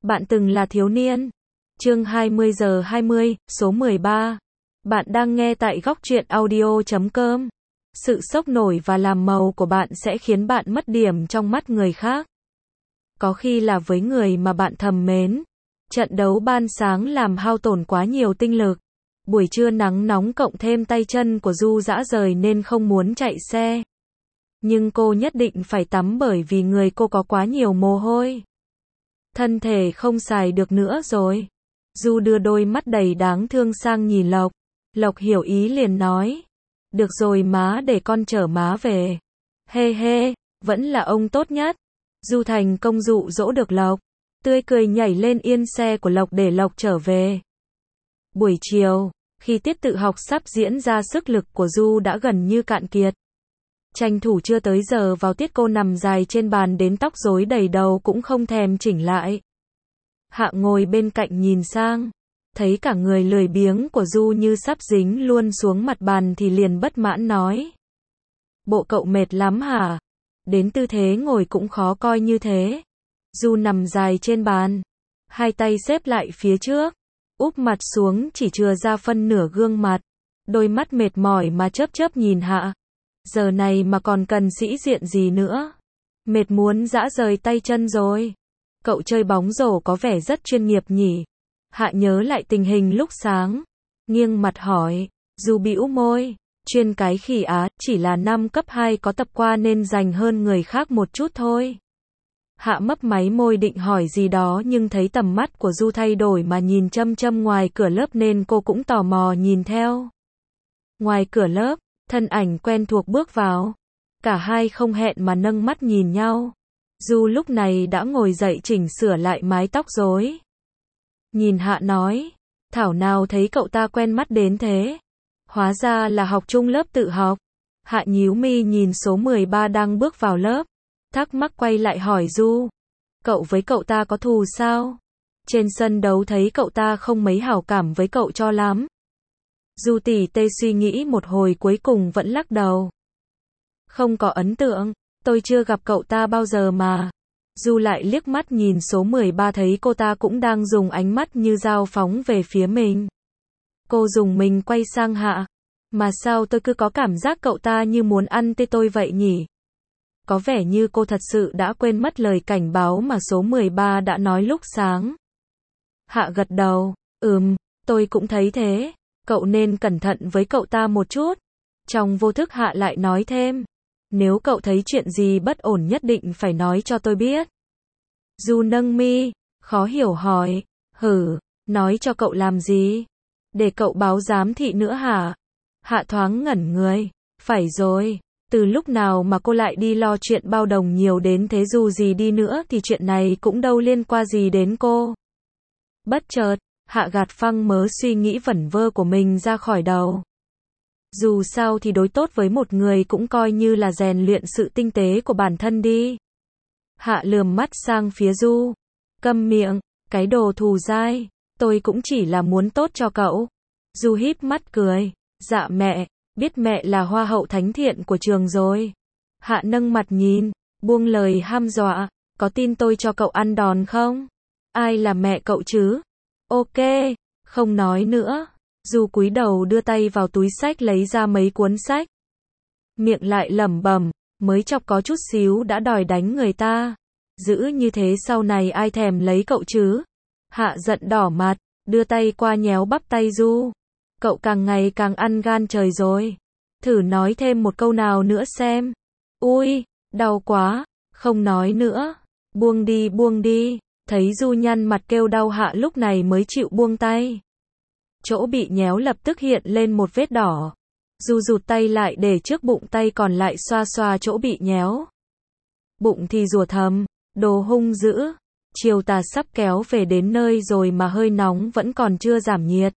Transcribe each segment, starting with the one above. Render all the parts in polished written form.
Bạn từng là thiếu niên. Chương 20 giờ 20, số 13. Bạn đang nghe tại góc truyện audio.com. Sự sốc nổi và làm màu của bạn sẽ khiến bạn mất điểm trong mắt người khác. Có khi là với người mà bạn thầm mến. Trận đấu ban sáng làm hao tổn quá nhiều tinh lực. Buổi trưa nắng nóng cộng thêm tay chân của Du rã rời nên không muốn chạy xe. Nhưng cô nhất định phải tắm bởi vì người cô có quá nhiều mồ hôi. Thân thể không xài được nữa rồi. Du đưa đôi mắt đầy đáng thương sang nhìn Lộc. Lộc hiểu ý liền nói. Được rồi má, để con chở má về. Hê hê, vẫn là ông tốt nhất. Du thành công dụ dỗ được Lộc. Tươi cười nhảy lên yên xe của Lộc để Lộc trở về. Buổi chiều, khi tiết tự học sắp diễn ra, sức lực của Du đã gần như cạn kiệt. Tranh thủ chưa tới giờ vào tiết, cô nằm dài trên bàn đến tóc rối đầy đầu cũng không thèm chỉnh lại. Hạ ngồi bên cạnh nhìn sang, thấy cả người lười biếng của Du như sắp dính luôn xuống mặt bàn thì liền bất mãn nói. Bộ cậu mệt lắm hả? Đến tư thế ngồi cũng khó coi như thế. Du nằm dài trên bàn, hai tay xếp lại phía trước, úp mặt xuống chỉ chừa ra phân nửa gương mặt, đôi mắt mệt mỏi mà chớp chớp nhìn Hạ. Giờ này mà còn cần sĩ diện gì nữa? Mệt muốn rã rời tay chân rồi. Cậu chơi bóng rổ có vẻ rất chuyên nghiệp nhỉ? Hạ nhớ lại tình hình lúc sáng, nghiêng mặt hỏi. Du bĩu môi, chuyên cái khỉ á, chỉ là năm cấp 2 có tập qua nên dành hơn người khác một chút thôi. Hạ mấp máy môi định hỏi gì đó nhưng thấy tầm mắt của Du thay đổi mà nhìn chăm chăm ngoài cửa lớp nên cô cũng tò mò nhìn theo. Ngoài cửa lớp, thân ảnh quen thuộc bước vào. Cả hai không hẹn mà nâng mắt nhìn nhau. Du lúc này đã ngồi dậy chỉnh sửa lại mái tóc rối. Nhìn Hạ nói, thảo nào thấy cậu ta quen mắt đến thế. Hóa ra là học chung lớp tự học. Hạ nhíu mi nhìn số 13 đang bước vào lớp. Thắc mắc quay lại hỏi Du. Cậu với cậu ta có thù sao? Trên sân đấu thấy cậu ta không mấy hảo cảm với cậu cho lắm. Du tỉ tê suy nghĩ một hồi cuối cùng vẫn lắc đầu. Không có ấn tượng, tôi chưa gặp cậu ta bao giờ mà. Du lại liếc mắt nhìn số 13 thấy cô ta cũng đang dùng ánh mắt như dao phóng về phía mình. Cô dùng mình quay sang Hạ. Mà sao tôi cứ có cảm giác cậu ta như muốn ăn tê tôi vậy nhỉ? Có vẻ như cô thật sự đã quên mất lời cảnh báo mà số 13 đã nói lúc sáng. Hạ gật đầu, tôi cũng thấy thế. Cậu nên cẩn thận với cậu ta một chút. Trong vô thức Hạ lại nói thêm. Nếu cậu thấy chuyện gì bất ổn nhất định phải nói cho tôi biết. Du nâng mi, khó hiểu hỏi. Nói cho cậu làm gì? Để cậu báo giám thị nữa hả? Hạ thoáng ngẩn người. Phải rồi. Từ lúc nào mà cô lại đi lo chuyện bao đồng nhiều đến thế, dù gì đi nữa thì chuyện này cũng đâu liên quan gì đến cô. Bất chợt, Hạ gạt phăng mớ suy nghĩ vẩn vơ của mình ra khỏi đầu. Dù sao thì đối tốt với một người cũng coi như là rèn luyện sự tinh tế của bản thân đi. Hạ lườm mắt sang phía Du. Câm miệng, cái đồ thù dai, tôi cũng chỉ là muốn tốt cho cậu. Du híp mắt cười. Dạ mẹ, biết mẹ là hoa hậu thánh thiện của trường rồi. Hạ nâng mặt nhìn, buông lời ham dọa. Có tin tôi cho cậu ăn đòn không? Ai là mẹ cậu chứ? Ok, không nói nữa. Du cúi đầu đưa tay vào túi sách lấy ra mấy cuốn sách. Miệng lại lẩm bẩm, mới chọc có chút xíu đã đòi đánh người ta. Giữ như thế sau này ai thèm lấy cậu chứ? Hạ giận đỏ mặt, đưa tay qua nhéo bắp tay Du. Cậu càng ngày càng ăn gan trời rồi. Thử nói thêm một câu nào nữa xem. Ui, đau quá, không nói nữa. Buông đi. Thấy Du nhăn mặt kêu đau, Hạ lúc này mới chịu buông tay. Chỗ bị nhéo lập tức hiện lên một vết đỏ. Du rụt tay lại để trước bụng, tay còn lại xoa xoa chỗ bị nhéo. Bụng thì rủa thầm, đồ hung dữ. Chiều tà sắp kéo về đến nơi rồi mà hơi nóng vẫn còn chưa giảm nhiệt.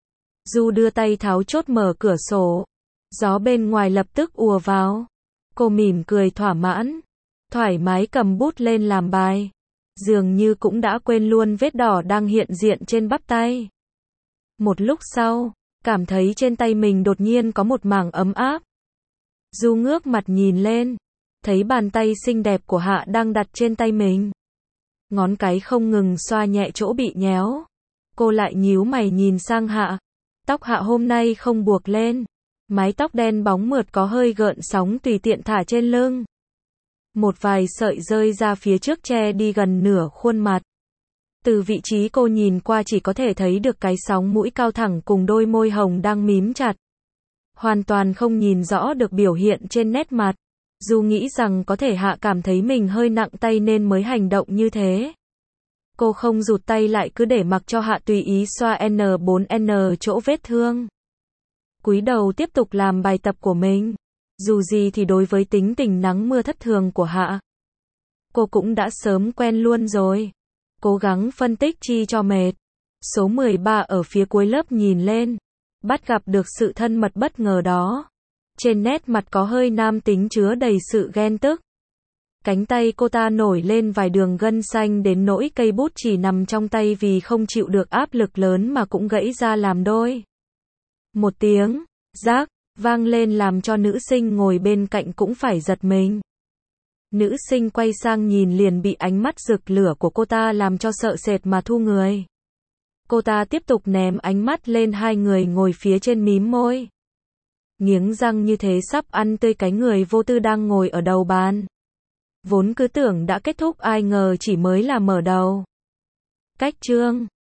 Du đưa tay tháo chốt mở cửa sổ. Gió bên ngoài lập tức ùa vào. Cô mỉm cười thỏa mãn. Thoải mái cầm bút lên làm bài. Dường như cũng đã quên luôn vết đỏ đang hiện diện trên bắp tay. Một lúc sau, cảm thấy trên tay mình đột nhiên có một mảng ấm áp. Du ngước mặt nhìn lên, thấy bàn tay xinh đẹp của Hạ đang đặt trên tay mình. Ngón cái không ngừng xoa nhẹ chỗ bị nhéo. Cô lại nhíu mày nhìn sang Hạ. Tóc Hạ hôm nay không buộc lên. Mái tóc đen bóng mượt có hơi gợn sóng tùy tiện thả trên lưng. Một vài sợi rơi ra phía trước che đi gần nửa khuôn mặt. Từ vị trí cô nhìn qua chỉ có thể thấy được cái sóng mũi cao thẳng cùng đôi môi hồng đang mím chặt. Hoàn toàn không nhìn rõ được biểu hiện trên nét mặt. Dù nghĩ rằng có thể Hạ cảm thấy mình hơi nặng tay nên mới hành động như thế. Cô không rụt tay lại cứ để mặc cho Hạ tùy ý xoa N4N chỗ vết thương. Cúi đầu tiếp tục làm bài tập của mình. Dù gì thì đối với tính tình nắng mưa thất thường của Hạ, cô cũng đã sớm quen luôn rồi. Cố gắng phân tích chi cho mệt. Số 13 ở phía cuối lớp nhìn lên. Bắt gặp được sự thân mật bất ngờ đó. Trên nét mặt có hơi nam tính chứa đầy sự ghen tức. Cánh tay cô ta nổi lên vài đường gân xanh đến nỗi cây bút chỉ nằm trong tay vì không chịu được áp lực lớn mà cũng gãy ra làm đôi. Một tiếng rác vang lên làm cho nữ sinh ngồi bên cạnh cũng phải giật mình. Nữ sinh quay sang nhìn liền bị ánh mắt rực lửa của cô ta làm cho sợ sệt mà thu người. Cô ta tiếp tục ném ánh mắt lên hai người ngồi phía trên mím môi. Nghiến răng như thế sắp ăn tươi cái người vô tư đang ngồi ở đầu bàn. Vốn cứ tưởng đã kết thúc ai ngờ chỉ mới là mở đầu. Cách chương